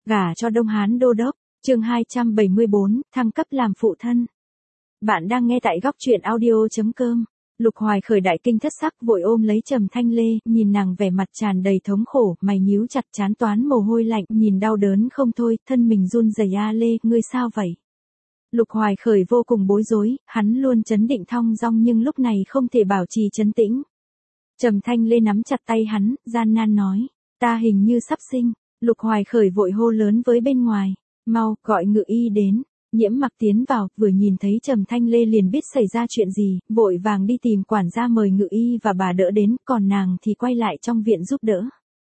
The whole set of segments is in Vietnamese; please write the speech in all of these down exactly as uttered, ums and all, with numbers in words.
Gả cho Đông Hán đô đốc, chương hai trăm bảy mươi bốn, thăng cấp làm phụ thân. Bạn đang nghe tại góc truyện audio chấm com. Lục Hoài Khởi đại kinh thất sắc vội ôm lấy Trầm Thanh Lê, nhìn nàng vẻ mặt tràn đầy thống khổ, mày nhíu chặt trán toán mồ hôi lạnh, nhìn đau đớn không thôi, thân mình run rẩy. A Lê, ngươi sao vậy? Lục Hoài Khởi vô cùng bối rối, hắn luôn trấn định thong dong nhưng lúc này không thể bảo trì trấn tĩnh. Trầm Thanh Lê nắm chặt tay hắn, gian nan nói, ta hình như sắp sinh. Lục Hoài Khởi vội hô lớn với bên ngoài, mau, gọi ngự y đến. Nhiễm Mặc tiến vào, vừa nhìn thấy Trầm Thanh Lê liền biết xảy ra chuyện gì, vội vàng đi tìm quản gia mời ngự y và bà đỡ đến, còn nàng thì quay lại trong viện giúp đỡ.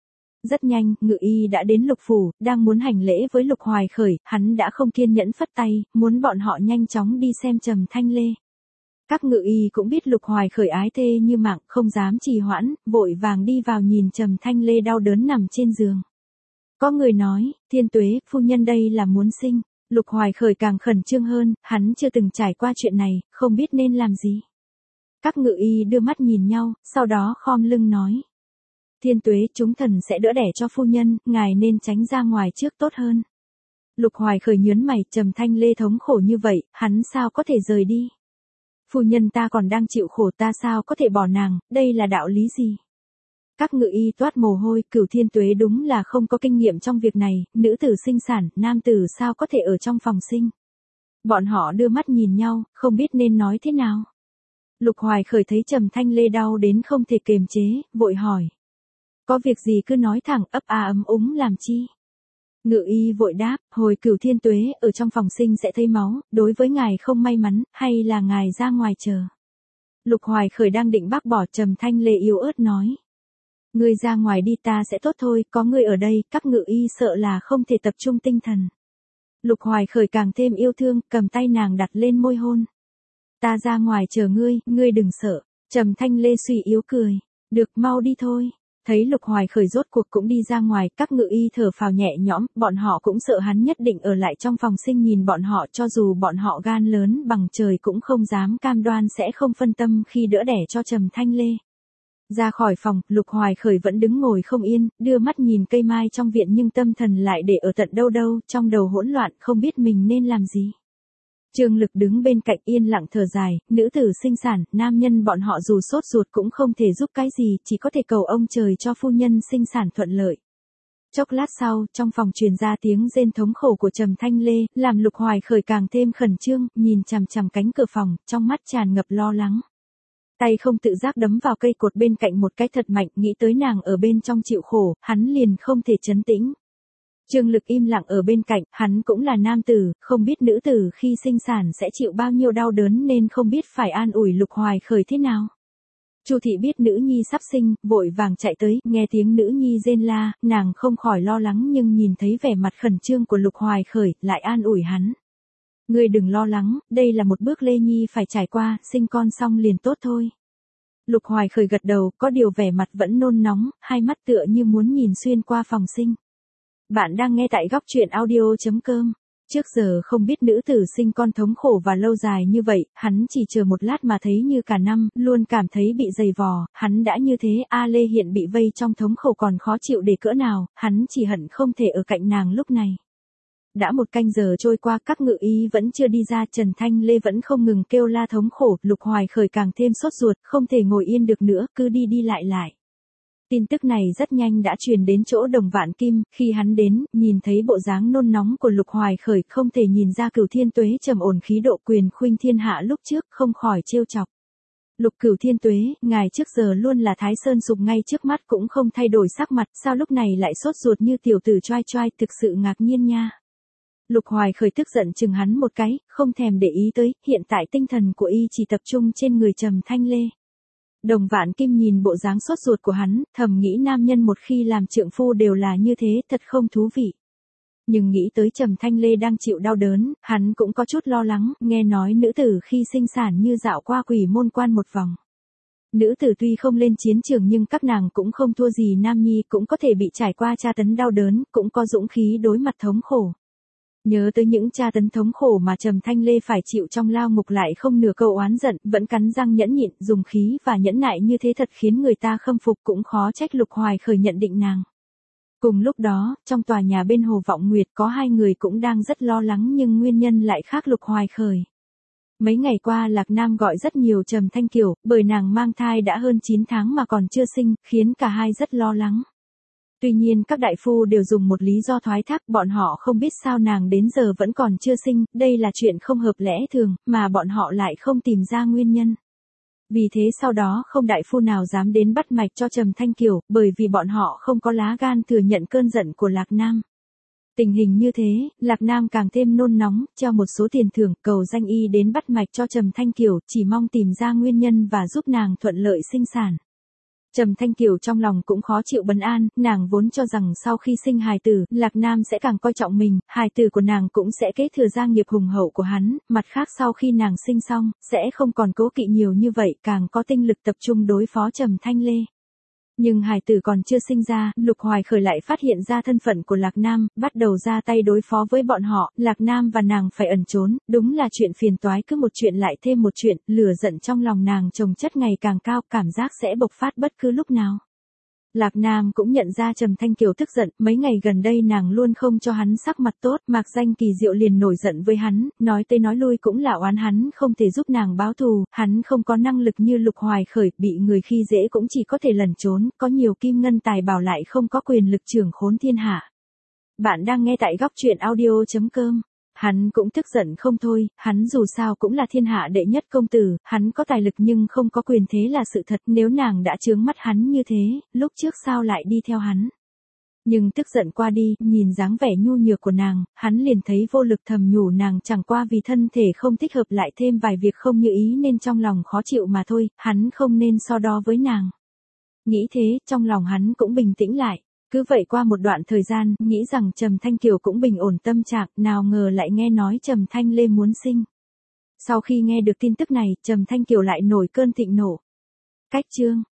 Rất nhanh, ngự y đã đến Lục phủ, đang muốn hành lễ với Lục Hoài Khởi, hắn đã không kiên nhẫn phất tay, muốn bọn họ nhanh chóng đi xem Trầm Thanh Lê. Các ngự y cũng biết Lục Hoài Khởi ái thê như mạng, không dám trì hoãn, vội vàng đi vào nhìn Trầm Thanh Lê đau đớn nằm trên giường. Có người nói, Thiên Tuế, phu nhân đây là muốn sinh. Lục Hoài Khởi càng khẩn trương hơn, hắn chưa từng trải qua chuyện này, không biết nên làm gì. Các ngự y đưa mắt nhìn nhau, sau đó khom lưng nói. Thiên Tuế, chúng thần sẽ đỡ đẻ cho phu nhân, ngài nên tránh ra ngoài trước tốt hơn. Lục Hoài Khởi nhớn mày, Trầm Thanh Lê thống khổ như vậy, hắn sao có thể rời đi. Phu nhân ta còn đang chịu khổ, ta sao có thể bỏ nàng, đây là đạo lý gì? Các ngự y toát mồ hôi, Cửu Thiên Tuế đúng là không có kinh nghiệm trong việc này, nữ tử sinh sản, nam tử sao có thể ở trong phòng sinh. Bọn họ đưa mắt nhìn nhau, không biết nên nói thế nào. Lục Hoài Khởi thấy Trầm Thanh Lê đau đến không thể kiềm chế, vội hỏi. Có việc gì cứ nói thẳng, ấp a ấm úng làm chi? Ngự y vội đáp, hồi Cửu Thiên Tuế, ở trong phòng sinh sẽ thấy máu, đối với ngài không may mắn, hay là ngài ra ngoài chờ. Lục Hoài Khởi đang định bác bỏ, Trầm Thanh Lê yếu ớt nói. Ngươi ra ngoài đi, ta sẽ tốt thôi, có ngươi ở đây, các ngự y sợ là không thể tập trung tinh thần. Lục Hoài Khởi càng thêm yêu thương, cầm tay nàng đặt lên môi hôn. Ta ra ngoài chờ ngươi, ngươi đừng sợ. Trầm Thanh Lê suy yếu cười. Được, mau đi thôi. Thấy Lục Hoài Khởi rốt cuộc cũng đi ra ngoài, các ngự y thở phào nhẹ nhõm, bọn họ cũng sợ hắn nhất định ở lại trong phòng sinh nhìn bọn họ, cho dù bọn họ gan lớn bằng trời cũng không dám cam đoan sẽ không phân tâm khi đỡ đẻ cho Trầm Thanh Lê. Ra khỏi phòng, Lục Hoài Khởi vẫn đứng ngồi không yên, đưa mắt nhìn cây mai trong viện nhưng tâm thần lại để ở tận đâu đâu, trong đầu hỗn loạn, không biết mình nên làm gì. Trương Lực đứng bên cạnh yên lặng thở dài, nữ tử sinh sản, nam nhân bọn họ dù sốt ruột cũng không thể giúp cái gì, chỉ có thể cầu ông trời cho phu nhân sinh sản thuận lợi. Chốc lát sau, trong phòng truyền ra tiếng rên thống khổ của Trầm Thanh Lê, làm Lục Hoài Khởi càng thêm khẩn trương, nhìn chằm chằm cánh cửa phòng, trong mắt tràn ngập lo lắng. Tay không tự giác đấm vào cây cột bên cạnh một cái thật mạnh, nghĩ tới nàng ở bên trong chịu khổ, hắn liền không thể trấn tĩnh. Trương Lực im lặng ở bên cạnh, hắn cũng là nam tử, không biết nữ tử khi sinh sản sẽ chịu bao nhiêu đau đớn nên không biết phải an ủi Lục Hoài Khởi thế nào. Chu thị biết nữ nhi sắp sinh, vội vàng chạy tới, nghe tiếng nữ nhi rên la, nàng không khỏi lo lắng nhưng nhìn thấy vẻ mặt khẩn trương của Lục Hoài Khởi, lại an ủi hắn. Ngươi đừng lo lắng, đây là một bước Lê Nhi phải trải qua, sinh con xong liền tốt thôi. Lục Hoài Khởi gật đầu, có điều vẻ mặt vẫn nôn nóng, hai mắt tựa như muốn nhìn xuyên qua phòng sinh. Bạn đang nghe tại góc truyện audio chấm com. Trước giờ không biết nữ tử sinh con thống khổ và lâu dài như vậy, hắn chỉ chờ một lát mà thấy như cả năm, luôn cảm thấy bị dày vò, hắn đã như thế, A Lê hiện bị vây trong thống khổ còn khó chịu để cỡ nào, hắn chỉ hận không thể ở cạnh nàng lúc này. Đã một canh giờ trôi qua, các ngự y vẫn chưa đi ra, Trần Thanh Lê vẫn không ngừng kêu la thống khổ, Lục Hoài Khởi càng thêm sốt ruột, không thể ngồi yên được nữa, cứ đi đi lại lại. Tin tức này rất nhanh đã truyền đến chỗ Đồng Vạn Kim, khi hắn đến, nhìn thấy bộ dáng nôn nóng của Lục Hoài Khởi, không thể nhìn ra Cửu Thiên Tuế trầm ổn khí độ quyền khuynh thiên hạ lúc trước, không khỏi trêu chọc. Lục Cửu Thiên Tuế, ngài trước giờ luôn là Thái Sơn sụp ngay trước mắt cũng không thay đổi sắc mặt, sao lúc này lại sốt ruột như tiểu tử choai choai, thực sự ngạc nhiên nha. Lục Hoài Khởi tức giận chừng hắn một cái, không thèm để ý tới, hiện tại tinh thần của y chỉ tập trung trên người Trầm Thanh Lê. Đồng Vạn Kim nhìn bộ dáng sốt ruột của hắn, thầm nghĩ nam nhân một khi làm trượng phu đều là như thế, thật không thú vị. Nhưng nghĩ tới Trầm Thanh Lê đang chịu đau đớn, hắn cũng có chút lo lắng, nghe nói nữ tử khi sinh sản như dạo qua quỷ môn quan một vòng. Nữ tử tuy không lên chiến trường nhưng các nàng cũng không thua gì nam nhi, cũng có thể bị trải qua tra tấn đau đớn, cũng có dũng khí đối mặt thống khổ. Nhớ tới những tra tấn thống khổ mà Trầm Thanh Lê phải chịu trong lao ngục lại không nửa câu oán giận, vẫn cắn răng nhẫn nhịn, dùng khí và nhẫn nại như thế thật khiến người ta khâm phục, cũng khó trách Lục Hoài Khởi nhận định nàng. Cùng lúc đó, trong tòa nhà bên Hồ Vọng Nguyệt có hai người cũng đang rất lo lắng nhưng nguyên nhân lại khác Lục Hoài Khởi. Mấy ngày qua Lạc Nam gọi rất nhiều Trầm Thanh Kiều, bởi nàng mang thai đã hơn chín tháng mà còn chưa sinh, khiến cả hai rất lo lắng. Tuy nhiên các đại phu đều dùng một lý do thoái thác, bọn họ không biết sao nàng đến giờ vẫn còn chưa sinh, đây là chuyện không hợp lẽ thường, mà bọn họ lại không tìm ra nguyên nhân. Vì thế sau đó không đại phu nào dám đến bắt mạch cho Trầm Thanh Kiều, bởi vì bọn họ không có lá gan thừa nhận cơn giận của Lạc Nam. Tình hình như thế, Lạc Nam càng thêm nôn nóng, treo một số tiền thưởng, cầu danh y đến bắt mạch cho Trầm Thanh Kiều, chỉ mong tìm ra nguyên nhân và giúp nàng thuận lợi sinh sản. Trầm Thanh Kiều trong lòng cũng khó chịu bất an, nàng vốn cho rằng sau khi sinh hài tử, Lạc Nam sẽ càng coi trọng mình, hài tử của nàng cũng sẽ kế thừa gia nghiệp hùng hậu của hắn, mặt khác sau khi nàng sinh xong, sẽ không còn cố kỵ nhiều như vậy, càng có tinh lực tập trung đối phó Trầm Thanh Lê. Nhưng hài tử còn chưa sinh ra, Lục Hoài Khởi lại phát hiện ra thân phận của Lạc Nam, bắt đầu ra tay đối phó với bọn họ, Lạc Nam và nàng phải ẩn trốn, đúng là chuyện phiền toái, cứ một chuyện lại thêm một chuyện, lửa giận trong lòng nàng chồng chất ngày càng cao, cảm giác sẽ bộc phát bất cứ lúc nào. Lạc Nam cũng nhận ra Trầm Thanh Kiều tức giận, mấy ngày gần đây nàng luôn không cho hắn sắc mặt tốt, Mạc Danh Kỳ Diệu liền nổi giận với hắn, nói tới nói lui cũng là oán hắn không thể giúp nàng báo thù, hắn không có năng lực như Lục Hoài Khởi, bị người khi dễ cũng chỉ có thể lẩn trốn, có nhiều kim ngân tài bảo lại không có quyền lực trưởng khốn thiên hạ. Bạn đang nghe tại góc truyện audio chấm com. Hắn cũng tức giận không thôi, hắn dù sao cũng là thiên hạ đệ nhất công tử, hắn có tài lực nhưng không có quyền thế là sự thật, nếu nàng đã chướng mắt hắn như thế, lúc trước sao lại đi theo hắn. Nhưng tức giận qua đi, nhìn dáng vẻ nhu nhược của nàng, hắn liền thấy vô lực thầm nhủ nàng chẳng qua vì thân thể không thích hợp lại thêm vài việc không như ý nên trong lòng khó chịu mà thôi, hắn không nên so đo với nàng. Nghĩ thế, trong lòng hắn cũng bình tĩnh lại. Cứ vậy qua một đoạn thời gian, nghĩ rằng Trầm Thanh Kiều cũng bình ổn tâm trạng, nào ngờ lại nghe nói Trầm Thanh Lê muốn sinh. Sau khi nghe được tin tức này, Trầm Thanh Kiều lại nổi cơn thịnh nộ. Cách chương